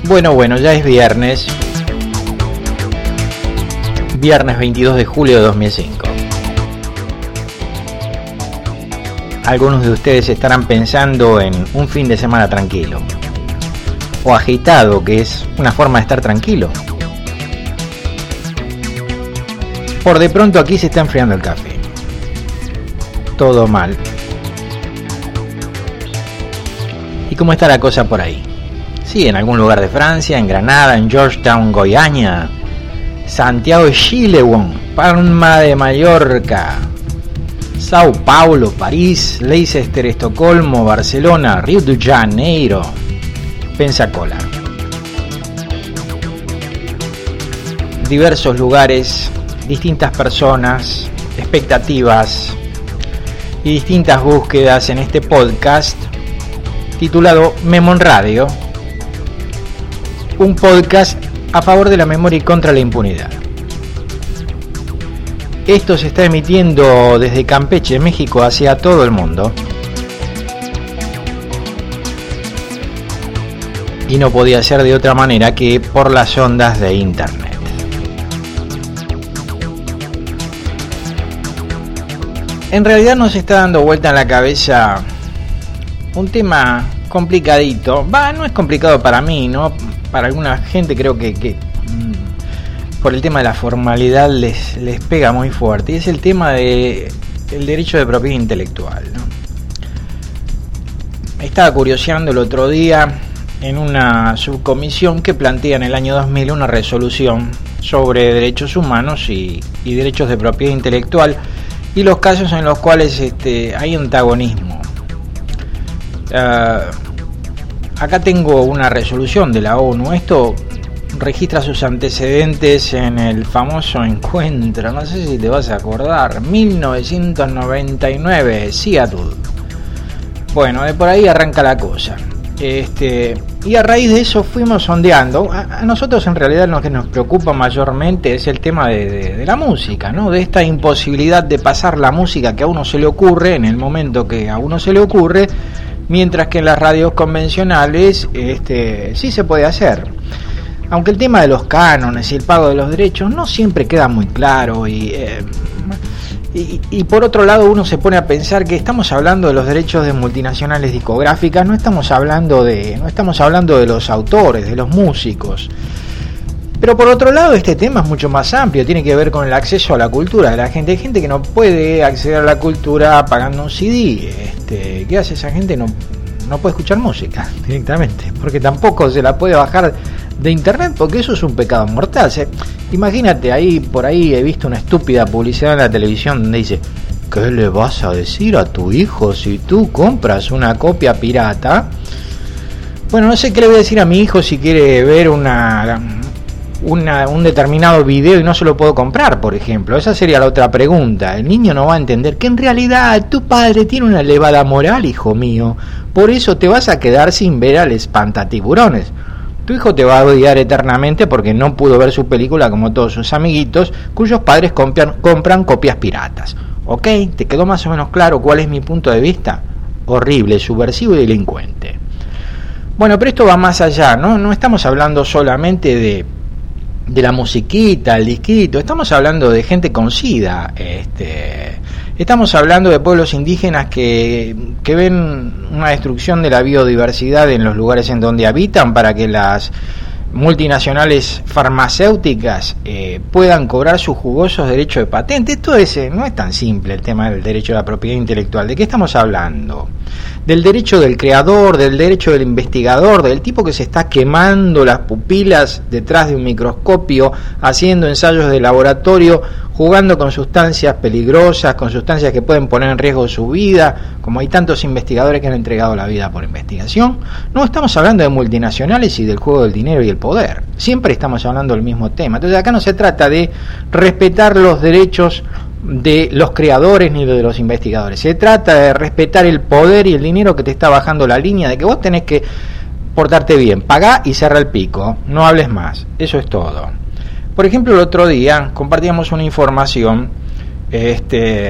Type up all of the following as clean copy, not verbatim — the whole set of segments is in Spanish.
Bueno, ya es viernes. Viernes 22 de julio de 2005. Algunos de ustedes estarán pensando en un fin de semana tranquilo. O agitado, que es una forma de estar tranquilo. Por de pronto aquí se está enfriando el café. Todo mal. ¿Y cómo está la cosa por ahí? Sí, en algún lugar de Francia, en Granada, en Georgetown, Goiânia, Santiago de Chile, Palma de Mallorca, Sao Paulo, París, Leicester, Estocolmo, Barcelona, Río de Janeiro, Pensacola. Diversos lugares, distintas personas, expectativas y distintas búsquedas en este podcast titulado Memon Radio, un podcast a favor de la memoria y contra la impunidad. Esto se está emitiendo desde Campeche, México, hacia todo el mundo. Y no podía ser de otra manera que por las ondas de internet. En realidad nos está dando vuelta en la cabeza un tema complicadito. No es complicado para mí, ¿no? Para alguna gente creo que por el tema de la formalidad les pega muy fuerte. Y es el tema de el derecho de propiedad intelectual, ¿no? Estaba curioseando el otro día en una subcomisión que plantea en el año 2000 una resolución sobre derechos humanos y derechos de propiedad intelectual y los casos en los cuales hay antagonismo. Acá tengo una resolución de la ONU. Esto registra sus antecedentes en el famoso encuentro, no sé si te vas a acordar, 1999, Seattle. Bueno, de por ahí arranca la cosa. Y a raíz de eso fuimos sondeando. A nosotros en realidad lo que nos preocupa mayormente es el tema de la música, ¿no? De esta imposibilidad de pasar la música que a uno se le ocurre en el momento que a uno se le ocurre, mientras que en las radios convencionales sí se puede hacer. Aunque el tema de los cánones y el pago de los derechos no siempre queda muy claro y por otro lado uno se pone a pensar que estamos hablando de los derechos de multinacionales discográficas, no estamos hablando de los autores, de los músicos. Pero por otro lado este tema es mucho más amplio, tiene que ver con el acceso a la cultura de la gente. Hay gente que no puede acceder a la cultura pagando un CD. ¿Qué hace esa gente? No puede escuchar música directamente, porque tampoco se la puede bajar de internet, porque eso es un pecado mortal. Imagínate, por ahí he visto una estúpida publicidad en la televisión donde dice: ¿qué le vas a decir a tu hijo si tú compras una copia pirata? Bueno, no sé qué le voy a decir a mi hijo si quiere ver un determinado video y no se lo puedo comprar, por ejemplo. Esa sería la otra pregunta. El niño no va a entender que en realidad tu padre tiene una elevada moral, hijo mío. Por eso te vas a quedar sin ver al espantatiburones. Tu hijo te va a odiar eternamente porque no pudo ver su película como todos sus amiguitos cuyos padres compran copias piratas. ¿Ok? ¿Te quedó más o menos claro cuál es mi punto de vista? Horrible, subversivo y delincuente. Bueno, pero esto va más allá, ¿no? No estamos hablando solamente de la musiquita, el disquito, estamos hablando de gente con SIDA, estamos hablando de pueblos indígenas que ven una destrucción de la biodiversidad en los lugares en donde habitan para que las multinacionales farmacéuticas puedan cobrar sus jugosos derechos de patente. Esto no es tan simple el tema del derecho a la propiedad intelectual. ¿De qué estamos hablando? Del derecho del creador, del derecho del investigador, del tipo que se está quemando las pupilas detrás de un microscopio, haciendo ensayos de laboratorio, jugando con sustancias peligrosas, con sustancias que pueden poner en riesgo su vida, como hay tantos investigadores que han entregado la vida por investigación. No estamos hablando de multinacionales y del juego del dinero y el poder. Siempre estamos hablando del mismo tema. Entonces acá no se trata de respetar los derechos de los creadores ni de los investigadores. Se trata de respetar el poder y el dinero que te está bajando la línea, de que vos tenés que portarte bien, pagá y cerra el pico, no hables más. Eso es todo. Por ejemplo, el otro día compartíamos una información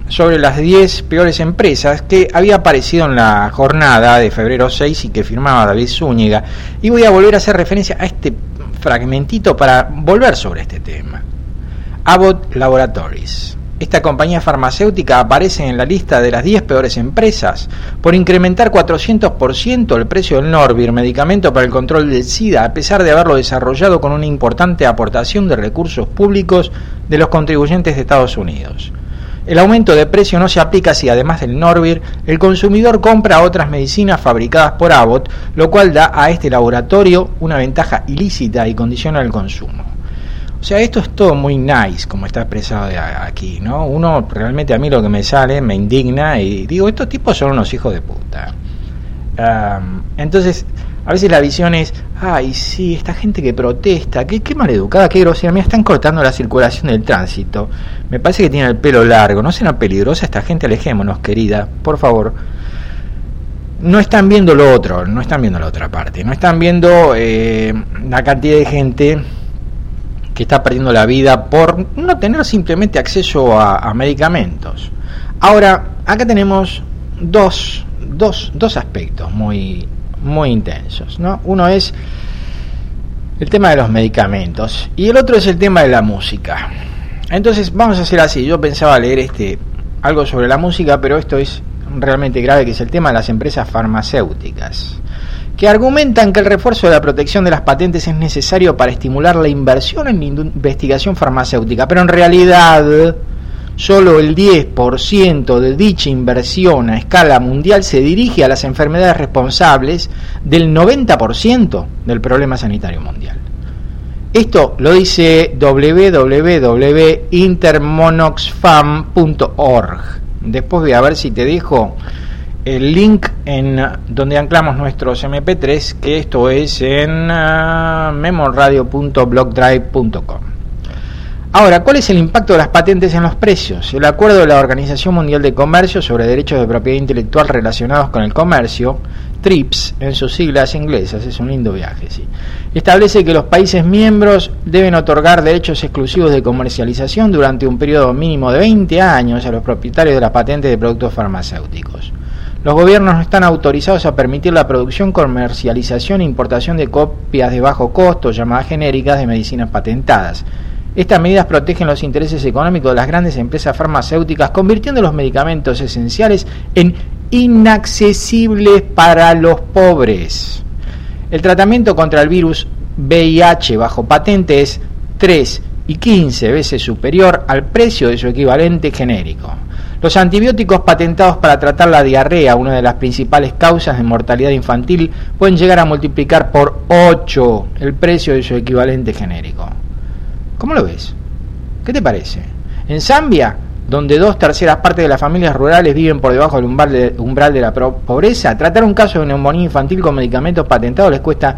sobre las 10 peores empresas que había aparecido en la jornada de febrero 6 y que firmaba David Zúñiga, y voy a volver a hacer referencia a este fragmentito para volver sobre este tema. Abbott Laboratories. Esta compañía farmacéutica aparece en la lista de las 10 peores empresas por incrementar 400% el precio del Norvir, medicamento para el control del SIDA, a pesar de haberlo desarrollado con una importante aportación de recursos públicos de los contribuyentes de Estados Unidos. El aumento de precio no se aplica si, además del Norvir, el consumidor compra otras medicinas fabricadas por Abbott, lo cual da a este laboratorio una ventaja ilícita y condiciona el consumo. O sea, esto es todo muy nice, como está expresado aquí, ¿no? Uno, realmente a mí lo que me sale, me indigna y digo, estos tipos son unos hijos de puta. Entonces, a veces la visión es, ay, sí, esta gente que protesta, qué maleducada, qué grosera, mira, están cortando la circulación del tránsito, me parece que tiene el pelo largo, no será peligrosa esta gente, alejémonos, querida, por favor. No están viendo lo otro, no están viendo la otra parte, no están viendo la cantidad de gente que está perdiendo la vida por no tener simplemente acceso a medicamentos. Ahora, acá tenemos dos aspectos muy intensos, ¿no? Uno es el tema de los medicamentos y el otro es el tema de la música. Entonces, vamos a hacer así. Yo pensaba leer algo sobre la música, pero esto es realmente grave, que es el tema de las empresas farmacéuticas, que argumentan que el refuerzo de la protección de las patentes es necesario para estimular la inversión en investigación farmacéutica, pero en realidad solo el 10% de dicha inversión a escala mundial se dirige a las enfermedades responsables del 90% del problema sanitario mundial. Esto lo dice www.intermonoxfam.org. Después voy a ver si te dejo el link en donde anclamos nuestros MP3, que esto es en memorradio.blogdrive.com. Ahora, ¿cuál es el impacto de las patentes en los precios? El acuerdo de la Organización Mundial de Comercio sobre derechos de propiedad intelectual relacionados con el comercio, TRIPS en sus siglas inglesas, es un lindo viaje, sí, establece que los países miembros deben otorgar derechos exclusivos de comercialización durante un periodo mínimo de 20 años a los propietarios de las patentes de productos farmacéuticos. Los gobiernos no están autorizados a permitir la producción, comercialización e importación de copias de bajo costo, llamadas genéricas, de medicinas patentadas. Estas medidas protegen los intereses económicos de las grandes empresas farmacéuticas, convirtiendo los medicamentos esenciales en inaccesibles para los pobres. El tratamiento contra el virus VIH bajo patente es 3 y 15 veces superior al precio de su equivalente genérico. Los antibióticos patentados para tratar la diarrea, una de las principales causas de mortalidad infantil, pueden llegar a multiplicar por 8 el precio de su equivalente genérico. ¿Cómo lo ves? ¿Qué te parece? En Zambia, donde 2/3 partes de las familias rurales viven por debajo del umbral de la pobreza, tratar un caso de neumonía infantil con medicamentos patentados les cuesta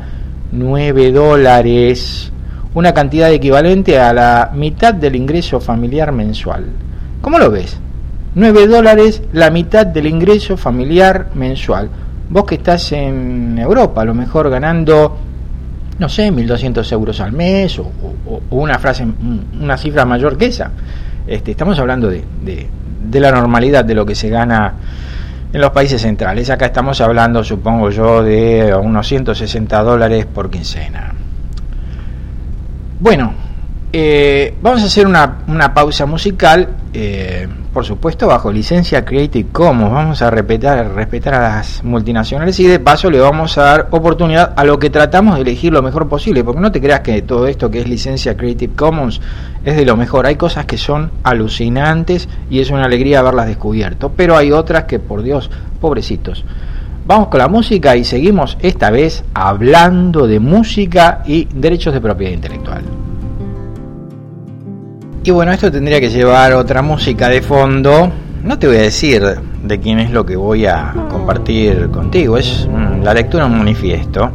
$9, una cantidad equivalente a la mitad del ingreso familiar mensual. ¿Cómo lo ves? $9, la mitad del ingreso familiar mensual. Vos que estás en Europa, a lo mejor ganando, no sé, 1.200 euros al mes o una cifra mayor que esa. Estamos hablando de la normalidad de lo que se gana en los países centrales. Acá estamos hablando, supongo yo, de unos $160 por quincena. Bueno, vamos a hacer una pausa musical, por supuesto bajo licencia Creative Commons. Vamos a respetar a las multinacionales y de paso le vamos a dar oportunidad a lo que tratamos de elegir lo mejor posible, porque no te creas que todo esto que es licencia Creative Commons es de lo mejor. Hay cosas que son alucinantes y es una alegría haberlas descubierto, pero hay otras que, por Dios, pobrecitos. Vamos con la música y seguimos esta vez hablando de música y derechos de propiedad intelectual. Y bueno, esto tendría que llevar otra música de fondo. No te voy a decir de quién es lo que voy a compartir contigo, es la lectura de un manifiesto.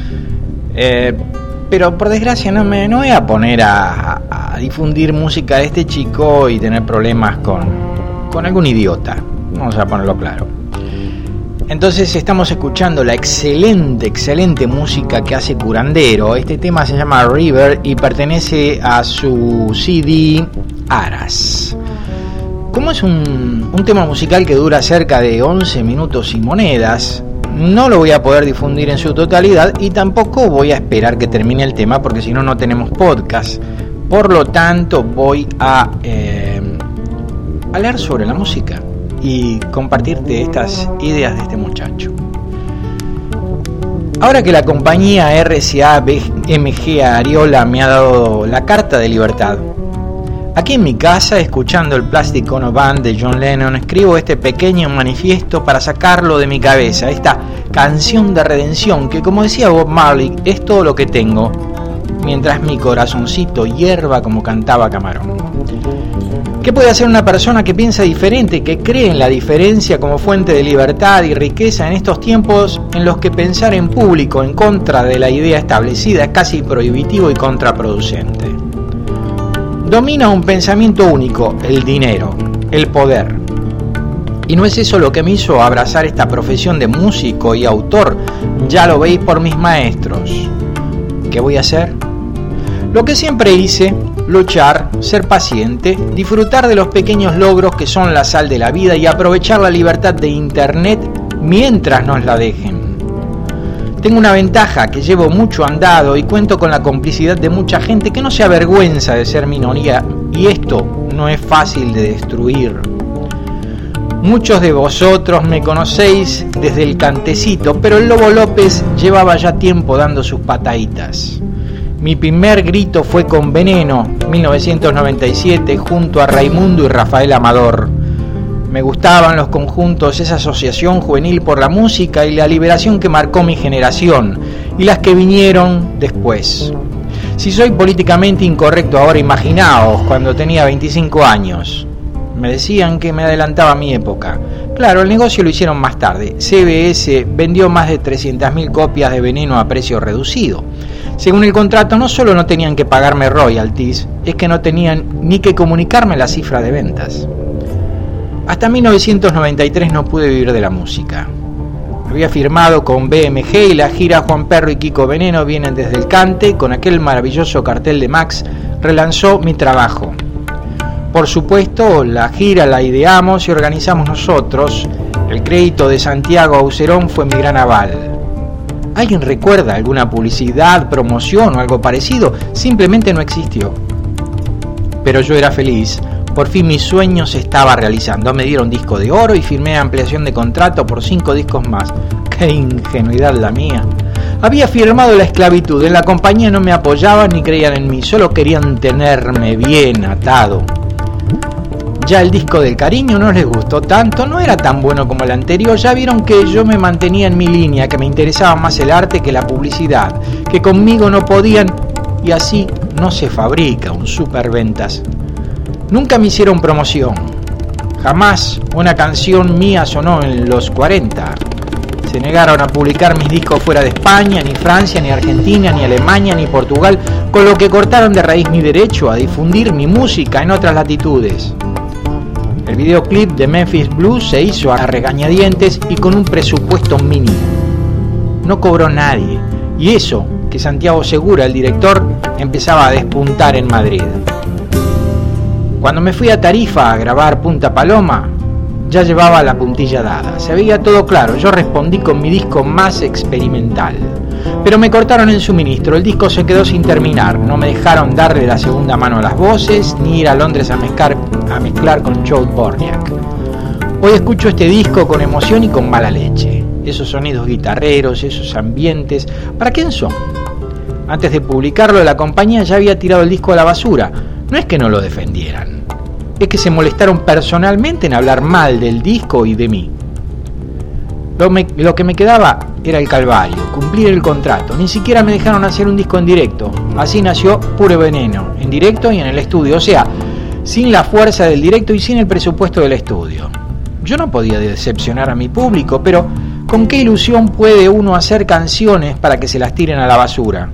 Pero por desgracia no voy a poner a difundir música de este chico y tener problemas con algún idiota. Vamos a ponerlo claro. Entonces estamos escuchando la excelente música que hace Curandero. Este tema se llama River y pertenece a su CD Aras. Como es un tema musical que dura cerca de 11 minutos y monedas, no lo voy a poder difundir en su totalidad y tampoco voy a esperar que termine el tema porque si no, no tenemos podcast. Por lo tanto, voy a leer sobre la música y compartirte estas ideas de este muchacho. Ahora que la compañía RCA BMG Ariola me ha dado la carta de libertad, aquí en mi casa, escuchando el Plastic Ono Band de John Lennon, escribo este pequeño manifiesto para sacarlo de mi cabeza, esta canción de redención que, como decía Bob Marley, es todo lo que tengo, mientras mi corazoncito hierva como cantaba Camarón. ¿Qué puede hacer una persona que piensa diferente, que cree en la diferencia como fuente de libertad y riqueza en estos tiempos en los que pensar en público en contra de la idea establecida es casi prohibitivo y contraproducente? Domina un pensamiento único, el dinero, el poder. Y no es eso lo que me hizo abrazar esta profesión de músico y autor, ya lo veis por mis maestros. ¿Qué voy a hacer? Lo que siempre hice, luchar, ser paciente, disfrutar de los pequeños logros que son la sal de la vida y aprovechar la libertad de internet mientras nos la dejen. Tengo una ventaja, que llevo mucho andado y cuento con la complicidad de mucha gente que no se avergüenza de ser minoría, y esto no es fácil de destruir. Muchos de vosotros me conocéis desde el cantecito, pero el Lobo López llevaba ya tiempo dando sus pataditas. Mi primer grito fue con Veneno, 1997, junto a Raimundo y Rafael Amador. Me gustaban los conjuntos, esa asociación juvenil por la música y la liberación que marcó mi generación, y las que vinieron después. Si soy políticamente incorrecto ahora, imaginaos cuando tenía 25 años. Me decían que me adelantaba a mi época. Claro, el negocio lo hicieron más tarde. CBS vendió más de 300.000 copias de Veneno a precio reducido. Según el contrato, no solo no tenían que pagarme royalties, es que no tenían ni que comunicarme la cifra de ventas. Hasta 1993 no pude vivir de la música. Había firmado con BMG y la gira Juan Perro y Kiko Veneno vienen desde el Cante, con aquel maravilloso cartel de Max, relanzó mi trabajo. Por supuesto, la gira la ideamos y organizamos nosotros. El crédito de Santiago Aucerón fue mi gran aval. ¿Alguien recuerda alguna publicidad, promoción o algo parecido? Simplemente no existió. Pero yo era feliz. Por fin mi sueño se estaba realizando. Me dieron disco de oro y firmé ampliación de contrato por 5 discos más. ¡Qué ingenuidad la mía! Había firmado la esclavitud. En la compañía no me apoyaban ni creían en mí. Solo querían tenerme bien atado. Ya el disco del cariño no les gustó tanto, no era tan bueno como el anterior, ya vieron que yo me mantenía en mi línea, que me interesaba más el arte que la publicidad, que conmigo no podían, y así no se fabrica un superventas. Nunca me hicieron promoción, jamás una canción mía sonó en los 40. Se negaron a publicar mis discos fuera de España, ni Francia, ni Argentina, ni Alemania, ni Portugal, con lo que cortaron de raíz mi derecho a difundir mi música en otras latitudes. El videoclip de Memphis Blues se hizo a regañadientes y con un presupuesto mínimo. No cobró nadie, y eso que Santiago Segura, el director, empezaba a despuntar en Madrid. Cuando me fui a Tarifa a grabar Punta Paloma, ya llevaba la puntilla dada. Se veía todo claro, yo respondí con mi disco más experimental. Pero me cortaron el suministro, el disco se quedó sin terminar, no me dejaron darle la segunda mano a las voces, ni ir a Londres a mezclar con Joe Borniak. Hoy escucho este disco con emoción y con mala leche. Esos sonidos guitarreros, esos ambientes, ¿para quién son? Antes de publicarlo, la compañía ya había tirado el disco a la basura. No es que no lo defendieran, es que se molestaron personalmente en hablar mal del disco y de mí. Lo que me quedaba era el calvario, cumplir el contrato. Ni siquiera me dejaron hacer un disco en directo. Así nació Puro Veneno, en directo y en el estudio. O sea, sin la fuerza del directo y sin el presupuesto del estudio. Yo no podía decepcionar a mi público, pero ¿con qué ilusión puede uno hacer canciones para que se las tiren a la basura?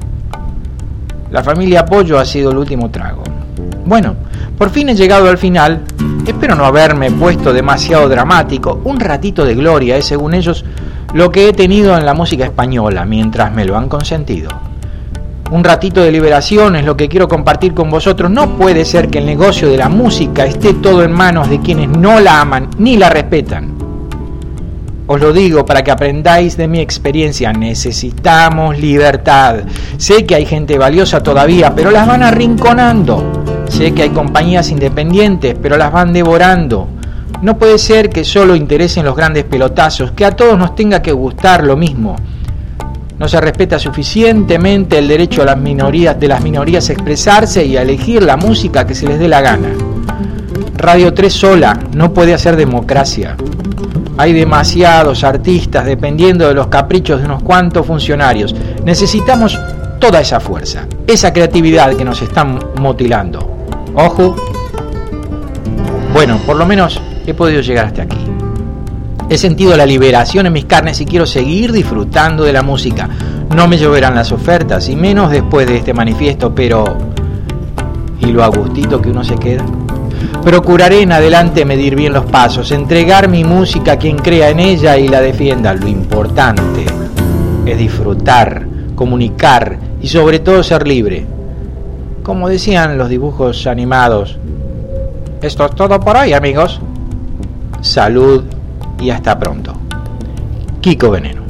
La familia Pollo ha sido el último trago. Bueno, por fin he llegado al final. Espero no haberme puesto demasiado dramático. Un ratito de gloria es, según ellos, lo que he tenido en la música española, mientras me lo han consentido. Un ratito de liberación es lo que quiero compartir con vosotros. No puede ser que el negocio de la música esté todo en manos de quienes no la aman ni la respetan. Os lo digo para que aprendáis de mi experiencia. Necesitamos libertad. Sé que hay gente valiosa todavía, pero las van arrinconando. Sé que hay compañías independientes, pero las van devorando. No puede ser que solo interesen los grandes pelotazos, que a todos nos tenga que gustar lo mismo. No se respeta suficientemente el derecho de las minorías a expresarse y a elegir la música que se les dé la gana. Radio 3 sola no puede hacer democracia. Hay demasiados artistas dependiendo de los caprichos de unos cuantos funcionarios. Necesitamos toda esa fuerza, esa creatividad que nos están mutilando. Ojo. Bueno, por lo menos he podido llegar hasta aquí. He sentido la liberación en mis carnes y quiero seguir disfrutando de la música. No me lloverán las ofertas, y menos después de este manifiesto, pero... ¿y lo a gustito que uno se queda? Procuraré en adelante medir bien los pasos, entregar mi música a quien crea en ella y la defienda. Lo importante es disfrutar, comunicar y sobre todo ser libre. Como decían los dibujos animados. Esto es todo por hoy, amigos. Salud y hasta pronto. Kiko Veneno.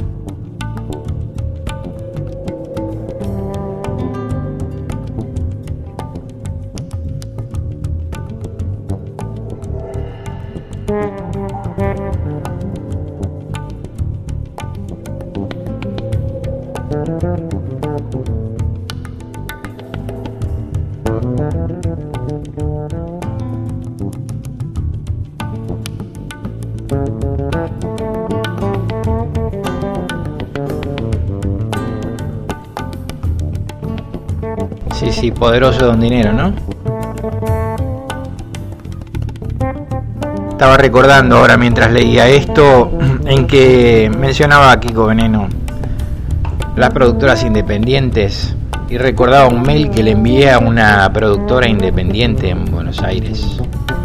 Sí, poderoso Don Dinero, ¿no? Estaba recordando ahora mientras leía esto en que mencionaba a Kiko Veneno las productoras independientes y recordaba un mail que le envié a una productora independiente en Buenos Aires,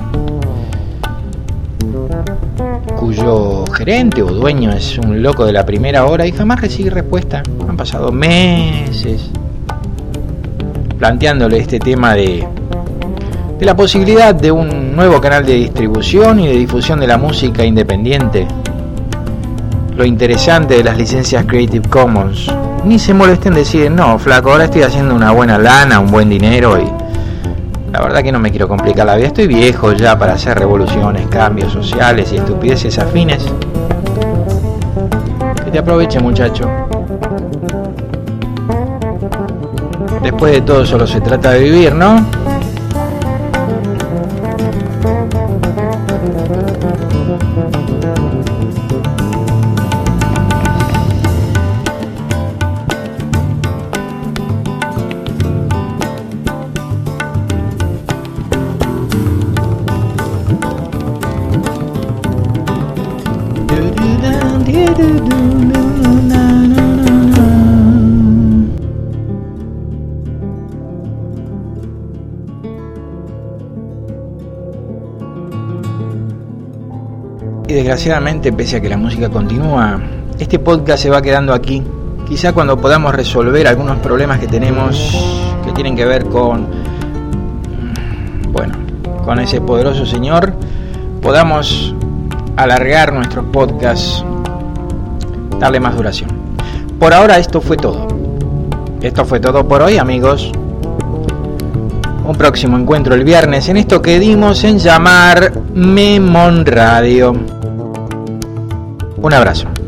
cuyo gerente o dueño es un loco de la primera hora y jamás recibí respuesta. Han pasado meses planteándole este tema de la posibilidad de un nuevo canal de distribución y de difusión de la música independiente. Lo interesante de las licencias Creative Commons. Ni se molesten en decir, no, flaco, ahora estoy haciendo una buena lana, un buen dinero y la verdad que no me quiero complicar la vida. Estoy viejo ya para hacer revoluciones, cambios sociales y estupideces afines. Que te aproveche, muchacho. Después de todo solo se trata de vivir, ¿no? Y desgraciadamente, pese a que la música continúa, este podcast se va quedando aquí. Quizá cuando podamos resolver algunos problemas que tenemos, que tienen que ver con, con ese poderoso señor, podamos alargar nuestros podcasts, darle más duración. Por ahora esto fue todo. Esto fue todo por hoy, amigos. Un próximo encuentro el viernes en esto que dimos en llamar Memon Radio. Un abrazo.